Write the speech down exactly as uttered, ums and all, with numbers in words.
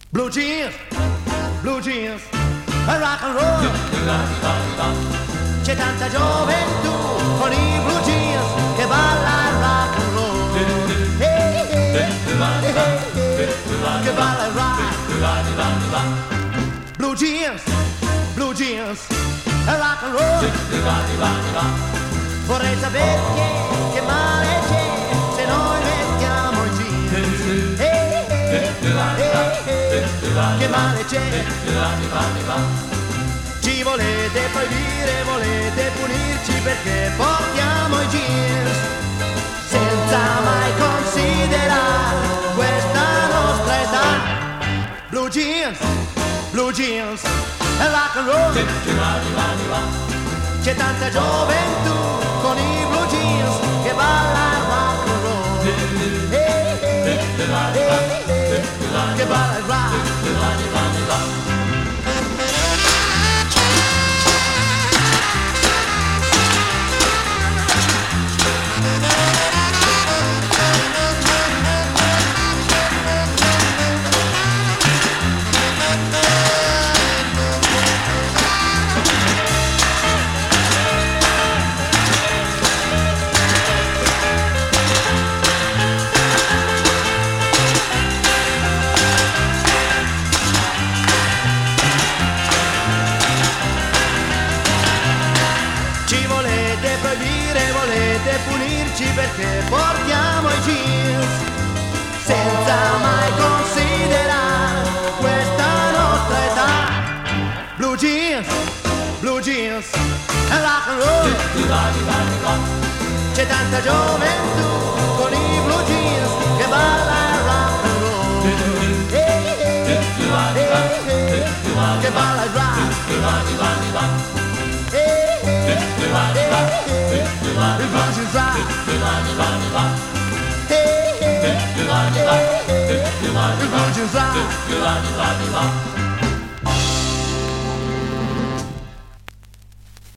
Blue jeans, blue jeans, rock and roll. C'è tanta gioventù con i blue jeans che balla il rock and roll. Hey, hey, hey, hey, che balla il rock. Blue jeans, blue jeans, rock and roll. Vorrei sapere che, che male c'è se noi mettiamo i jeans. Hey, hey, hey, hey, che male c'è? Ci volete proibire, volete punirci perché portiamo i jeans senza mai considerare questa nostra età. Blue jeans, blue jeans, rock and roll. C'è tanta gioventù con i blue jeans che balla il rock and roll. Hey, hey, hey, hey, che balla il rock. Punirci perché portiamo i jeans senza mai considerare questa nostra età. Blue jeans, blue jeans, rock and roll. C'è tanta gioventù con i blue jeans che balla il rock and roll. Hey, hey, hey, hey, che balla il rock. Hey, hey, hey, hey, il blues is rock. Hey, hey, hey, hey, hey, the blues is rock.